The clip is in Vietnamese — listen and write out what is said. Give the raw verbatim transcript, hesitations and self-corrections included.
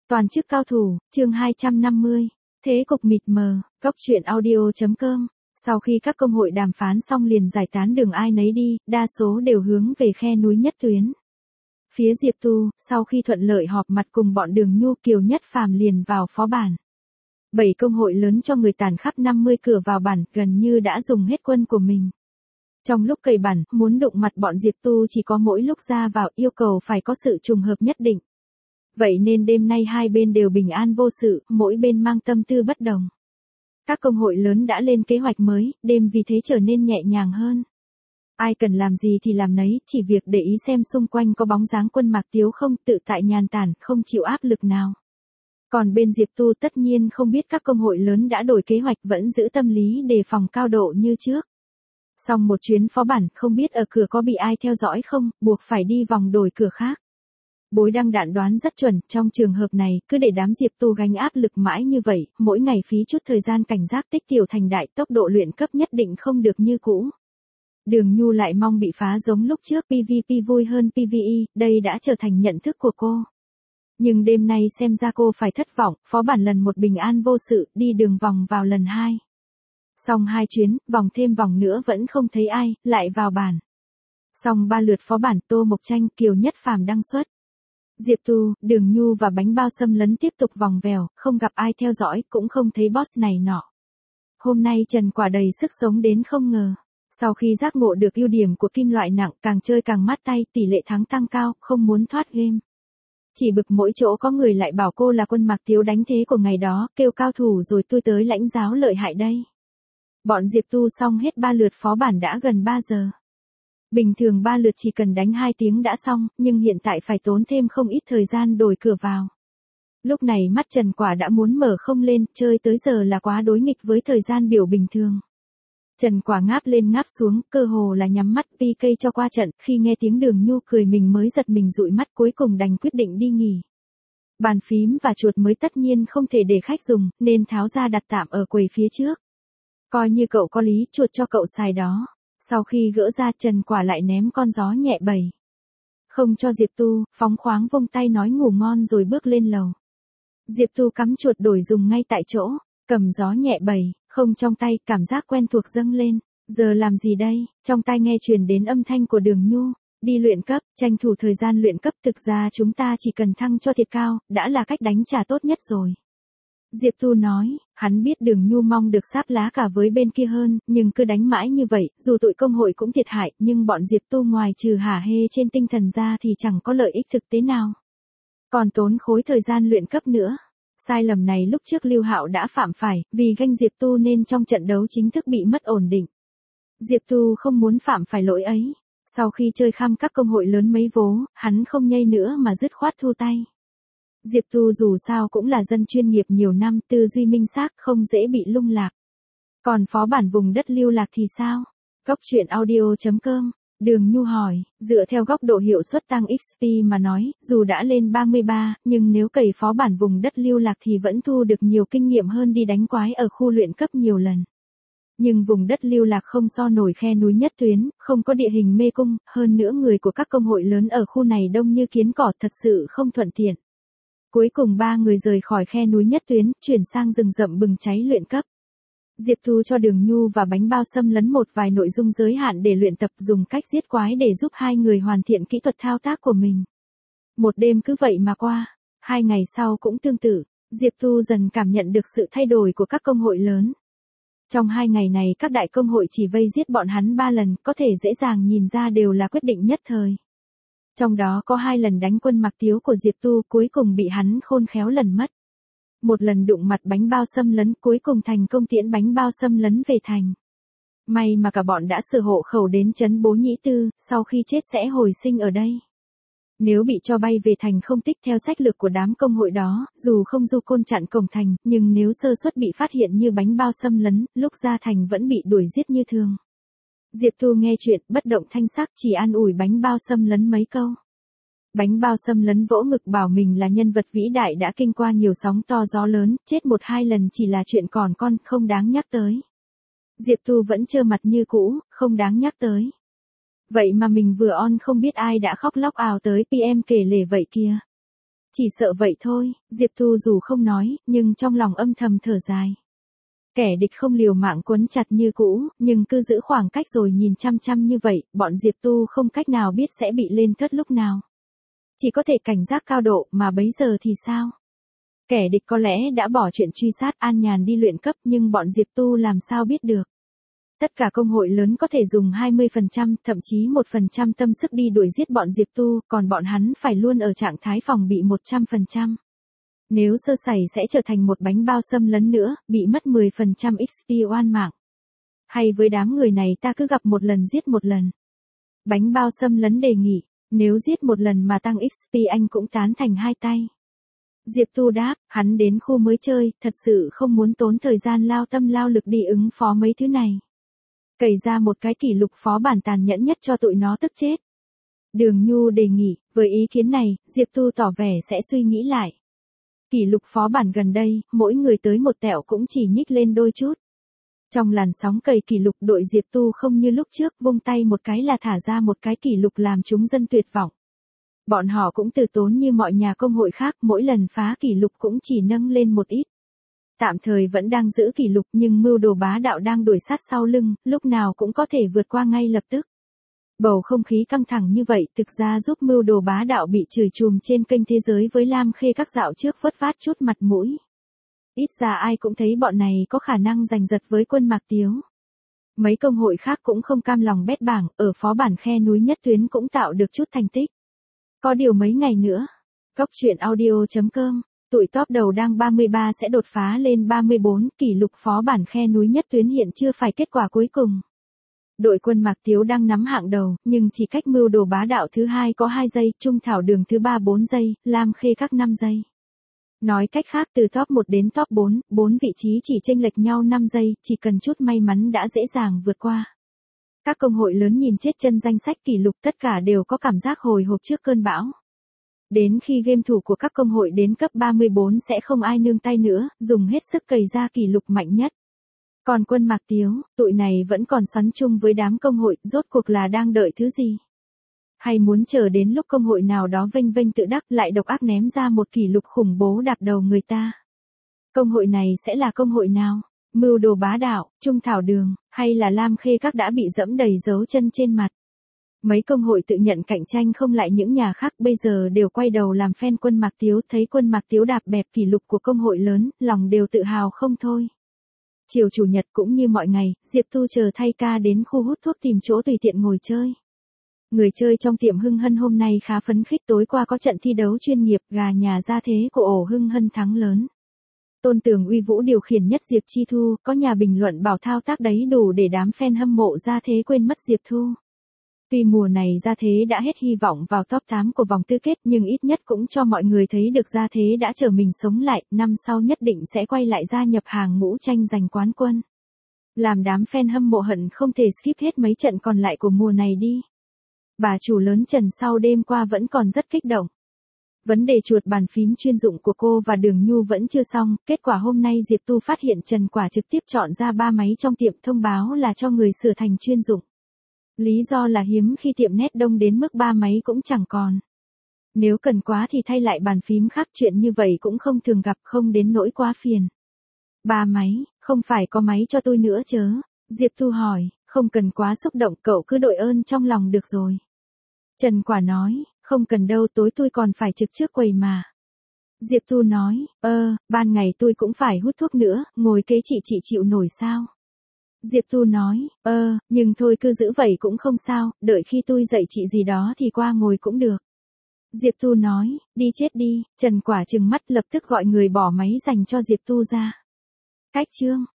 Toàn chức cao thủ, chương hai trăm năm mươi. Thế cục mịt mờ, góc truyện audio.com. Sau khi các công hội đàm phán xong liền giải tán đường ai nấy đi, đa số đều hướng về khe núi Nhất Tuyến. Phía Diệp Tu, sau khi thuận lợi họp mặt cùng bọn Đường Nhu, Kiều Nhất Phàm liền vào phó bản. Bảy công hội lớn cho người tàn khắp năm mươi cửa vào bản, gần như đã dùng hết quân của mình. Trong lúc cày bản, muốn đụng mặt bọn Diệp Tu chỉ có mỗi lúc ra vào yêu cầu phải có sự trùng hợp nhất định. Vậy nên đêm nay hai bên đều bình an vô sự, mỗi bên mang tâm tư bất đồng. Các công hội lớn đã lên kế hoạch mới, đêm vì thế trở nên nhẹ nhàng hơn. Ai cần làm gì thì làm nấy, chỉ việc để ý xem xung quanh có bóng dáng Quân Mạc Tiếu không, tự tại nhàn tản, không chịu áp lực nào. Còn bên Diệp Tu tất nhiên không biết các công hội lớn đã đổi kế hoạch, vẫn giữ tâm lý đề phòng cao độ như trước. Xong một chuyến phó bản, không biết ở cửa có bị ai theo dõi không, buộc phải đi vòng đổi cửa khác. Bối Đăng Đạn đoán rất chuẩn, trong trường hợp này, cứ để đám Diệp Tu gánh áp lực mãi như vậy, mỗi ngày phí chút thời gian cảnh giác tích tiểu thành đại, tốc độ luyện cấp nhất định không được như cũ. Đường Nhu lại mong bị phá giống lúc trước, pê vê pê vui hơn pê vê e, đây đã trở thành nhận thức của cô. Nhưng đêm nay xem ra cô phải thất vọng, phó bản lần một bình an vô sự, đi đường vòng vào lần hai. Xong hai chuyến, vòng thêm vòng nữa vẫn không thấy ai, lại vào bản. Xong ba lượt phó bản, Tô Mộc Tranh, Kiều Nhất Phàm đăng xuất. Diệp Tu, Đường Nhu và bánh bao xâm lấn tiếp tục vòng vèo, không gặp ai theo dõi, cũng không thấy boss này nọ. Hôm nay Trần Quả đầy sức sống đến không ngờ. Sau khi giác ngộ được ưu điểm của kim loại nặng, càng chơi càng mát tay, tỷ lệ thắng tăng cao, không muốn thoát game. Chỉ bực mỗi chỗ có người lại bảo cô là Quân Mạc Tiếu đánh thế của ngày đó, kêu cao thủ rồi tôi tới lãnh giáo lợi hại đây. Bọn Diệp Tu xong hết ba lượt phó bản đã gần ba giờ. Bình thường ba lượt chỉ cần đánh hai tiếng đã xong, nhưng hiện tại phải tốn thêm không ít thời gian đổi cửa vào. Lúc này mắt Trần Quả đã muốn mở không lên, chơi tới giờ là quá đối nghịch với thời gian biểu bình thường. Trần Quả ngáp lên ngáp xuống, cơ hồ là nhắm mắt pê ca cho qua trận, khi nghe tiếng Đường Nhu cười mình mới giật mình dụi mắt, cuối cùng đành quyết định đi nghỉ. Bàn phím và chuột mới tất nhiên không thể để khách dùng, nên tháo ra đặt tạm ở quầy phía trước. Coi như cậu có lý, chuột cho cậu xài đó. Sau khi gỡ ra, Trần Quả lại ném con gió nhẹ bầy. Không cho Diệp Tu, phóng khoáng vung tay nói ngủ ngon rồi bước lên lầu. Diệp Tu cắm chuột đổi dùng ngay tại chỗ, cầm gió nhẹ bầy, không trong tay, cảm giác quen thuộc dâng lên. Giờ làm gì đây? Trong tai nghe truyền đến âm thanh của Đường Nhu. Đi luyện cấp, tranh thủ thời gian luyện cấp, thực ra chúng ta chỉ cần thăng cho thiệt cao, đã là cách đánh trả tốt nhất rồi. Diệp Tu nói, hắn biết Đường Nhu mong được sáp lá cả với bên kia hơn, nhưng cứ đánh mãi như vậy, dù tụi công hội cũng thiệt hại, nhưng bọn Diệp Tu ngoài trừ hả hê trên tinh thần ra thì chẳng có lợi ích thực tế nào. Còn tốn khối thời gian luyện cấp nữa. Sai lầm này lúc trước Lưu Hạo đã phạm phải, vì ganh Diệp Tu nên trong trận đấu chính thức bị mất ổn định. Diệp Tu không muốn phạm phải lỗi ấy. Sau khi chơi khăm các công hội lớn mấy vố, hắn không nhây nữa mà dứt khoát thu tay. Diệp Tu dù sao cũng là dân chuyên nghiệp nhiều năm, tư duy minh xác, không dễ bị lung lạc. Còn phó bản vùng đất lưu lạc thì sao? Góc truyện audio.com. Đường Nhu hỏi, dựa theo góc độ hiệu suất tăng ích pê mà nói, dù đã lên ba mươi ba, nhưng nếu cày phó bản vùng đất lưu lạc thì vẫn thu được nhiều kinh nghiệm hơn đi đánh quái ở khu luyện cấp nhiều lần. Nhưng vùng đất lưu lạc không so nổi khe núi Nhất Tuyến, không có địa hình mê cung, hơn nữa người của các công hội lớn ở khu này đông như kiến cỏ, thật sự không thuận tiện. Cuối cùng ba người rời khỏi khe núi Nhất Tuyến, chuyển sang rừng rậm bừng cháy luyện cấp. Diệp Tu cho Đường Nhu và bánh bao xâm lấn một vài nội dung giới hạn để luyện tập, dùng cách giết quái để giúp hai người hoàn thiện kỹ thuật thao tác của mình. Một đêm cứ vậy mà qua, hai ngày sau cũng tương tự, Diệp Tu dần cảm nhận được sự thay đổi của các công hội lớn. Trong hai ngày này các đại công hội chỉ vây giết bọn hắn ba lần, có thể dễ dàng nhìn ra đều là quyết định nhất thời. Trong đó có hai lần đánh Quân Mạc Tiếu của Diệp Tu, cuối cùng bị hắn khôn khéo lần mất. Một lần đụng mặt bánh bao xâm lấn, cuối cùng thành công tiễn bánh bao xâm lấn về thành. May mà cả bọn đã sửa hộ khẩu đến trấn Bố Nhĩ Tư, sau khi chết sẽ hồi sinh ở đây. Nếu bị cho bay về thành không tích theo sách lược của đám công hội đó, dù không du côn chặn cổng thành, nhưng nếu sơ suất bị phát hiện như bánh bao xâm lấn, lúc ra thành vẫn bị đuổi giết như thường. Diệp Tu nghe chuyện, bất động thanh sắc, chỉ an ủi bánh bao xâm lấn mấy câu. Bánh bao xâm lấn vỗ ngực bảo mình là nhân vật vĩ đại đã kinh qua nhiều sóng to gió lớn, chết một hai lần chỉ là chuyện còn con, không đáng nhắc tới. Diệp Tu vẫn trơ mặt như cũ, không đáng nhắc tới. Vậy mà mình vừa on không biết ai đã khóc lóc ào tới pê em kể lể vậy kia. Chỉ sợ vậy thôi, Diệp Thu dù không nói, nhưng trong lòng âm thầm thở dài. Kẻ địch không liều mạng quấn chặt như cũ, nhưng cứ giữ khoảng cách rồi nhìn chăm chăm như vậy, bọn Diệp Tu không cách nào biết sẽ bị lên thớt lúc nào. Chỉ có thể cảnh giác cao độ, mà bấy giờ thì sao? Kẻ địch có lẽ đã bỏ chuyện truy sát an nhàn đi luyện cấp, nhưng bọn Diệp Tu làm sao biết được. Tất cả công hội lớn có thể dùng hai mươi phần trăm, thậm chí một phần trăm tâm sức đi đuổi giết bọn Diệp Tu, còn bọn hắn phải luôn ở trạng thái phòng bị một trăm phần trăm. Nếu sơ sẩy sẽ trở thành một bánh bao xâm lấn nữa, bị mất mười phần trăm ích pê oan mạng. Hay với đám người này ta cứ gặp một lần giết một lần. Bánh bao xâm lấn đề nghị, nếu giết một lần mà tăng ích pê anh cũng tán thành hai tay. Diệp Tu đáp, hắn đến khu mới chơi, thật sự không muốn tốn thời gian lao tâm lao lực đi ứng phó mấy thứ này. Cày ra một cái kỷ lục phó bản tàn nhẫn nhất cho tụi nó tức chết. Đường Nhu đề nghị, với ý kiến này, Diệp Tu tỏ vẻ sẽ suy nghĩ lại. Kỷ lục phó bản gần đây, mỗi người tới một tẹo cũng chỉ nhích lên đôi chút. Trong làn sóng cày kỷ lục đội Diệp Tu không như lúc trước, vung tay một cái là thả ra một cái kỷ lục làm chúng dân tuyệt vọng. Bọn họ cũng từ tốn như mọi nhà công hội khác, mỗi lần phá kỷ lục cũng chỉ nâng lên một ít. Tạm thời vẫn đang giữ kỷ lục nhưng mưu đồ bá đạo đang đuổi sát sau lưng, lúc nào cũng có thể vượt qua ngay lập tức. Bầu không khí căng thẳng như vậy thực ra giúp mưu đồ bá đạo bị chửi chùm trên kênh thế giới với Lam Khê các dạo trước vớt vát chút mặt mũi. Ít ra ai cũng thấy bọn này có khả năng giành giật với quân Mạc Tiếu. Mấy công hội khác cũng không cam lòng bét bảng, ở phó bản khe núi nhất tuyến cũng tạo được chút thành tích. Có điều mấy ngày nữa, Cóc truyện audio chấm com, tụi top đầu đang ba mươi ba sẽ đột phá lên ba mươi bốn, kỷ lục phó bản khe núi nhất tuyến hiện chưa phải kết quả cuối cùng. Đội quân Mạc Tiếu đang nắm hạng đầu, nhưng chỉ cách mưu đồ bá đạo thứ hai có hai giây, Trung Thảo Đường thứ ba bốn giây, Lam Khê các năm giây. Nói cách khác từ top một đến top bốn, bốn vị trí chỉ chênh lệch nhau năm giây, chỉ cần chút may mắn đã dễ dàng vượt qua. Các công hội lớn nhìn chết chân danh sách kỷ lục tất cả đều có cảm giác hồi hộp trước cơn bão. Đến khi game thủ của các công hội đến cấp ba mươi bốn sẽ không ai nương tay nữa, dùng hết sức cày ra kỷ lục mạnh nhất. Còn quân Mạc Tiếu, tụi này vẫn còn xoắn chung với đám công hội, rốt cuộc là đang đợi thứ gì? Hay muốn chờ đến lúc công hội nào đó vênh vênh tự đắc lại độc ác ném ra một kỷ lục khủng bố đạp đầu người ta? Công hội này sẽ là công hội nào? Mưu đồ bá đạo, Trung Thảo Đường, hay là Lam Khê các đã bị dẫm đầy dấu chân trên mặt? Mấy công hội tự nhận cạnh tranh không lại những nhà khác bây giờ đều quay đầu làm fan quân Mạc Tiếu, thấy quân Mạc Tiếu đạp bẹp kỷ lục của công hội lớn, lòng đều tự hào không thôi. Chiều chủ nhật cũng như mọi ngày, Diệp Tu chờ thay ca đến khu hút thuốc tìm chỗ tùy tiện ngồi chơi. Người chơi trong tiệm Hưng Hân hôm nay khá phấn khích, tối qua có trận thi đấu chuyên nghiệp, gà nhà gia thế của ổ Hưng Hân thắng lớn. Tôn Tường uy vũ điều khiển nhất Diệp Chi Thu, có nhà bình luận bảo thao tác đấy đủ để đám fan hâm mộ gia thế quên mất Diệp Thu. Tuy mùa này gia thế đã hết hy vọng vào top tám của vòng tứ kết nhưng ít nhất cũng cho mọi người thấy được gia thế đã chờ mình sống lại, năm sau nhất định sẽ quay lại gia nhập hàng ngũ tranh giành quán quân. Làm đám fan hâm mộ hận không thể skip hết mấy trận còn lại của mùa này đi. Bà chủ lớn Trần sau đêm qua vẫn còn rất kích động. Vấn đề chuột bàn phím chuyên dụng của cô và Đường Nhu vẫn chưa xong, kết quả hôm nay Diệp Tu phát hiện Trần Quả trực tiếp chọn ra ba máy trong tiệm thông báo là cho người sửa thành chuyên dụng. Lý do là hiếm khi tiệm nét đông đến mức ba máy cũng chẳng còn. Nếu cần quá thì thay lại bàn phím khác, chuyện như vậy cũng không thường gặp, không đến nỗi quá phiền. Ba máy, không phải có máy cho tôi nữa chớ? Diệp Tu hỏi, không cần quá xúc động, cậu cứ đội ơn trong lòng được rồi. Trần Quả nói, không cần đâu, tối tôi còn phải trực trước quầy mà. Diệp Tu nói, ơ, ban ngày tôi cũng phải hút thuốc nữa, ngồi kế chị chị chịu nổi sao? Diệp Tu nói, ơ, nhưng thôi cứ giữ vậy cũng không sao, đợi khi tôi dạy chị gì đó thì qua ngồi cũng được. Diệp Tu nói, đi chết đi, Trần Quả trừng mắt lập tức gọi người bỏ máy dành cho Diệp Tu ra. Cách chương.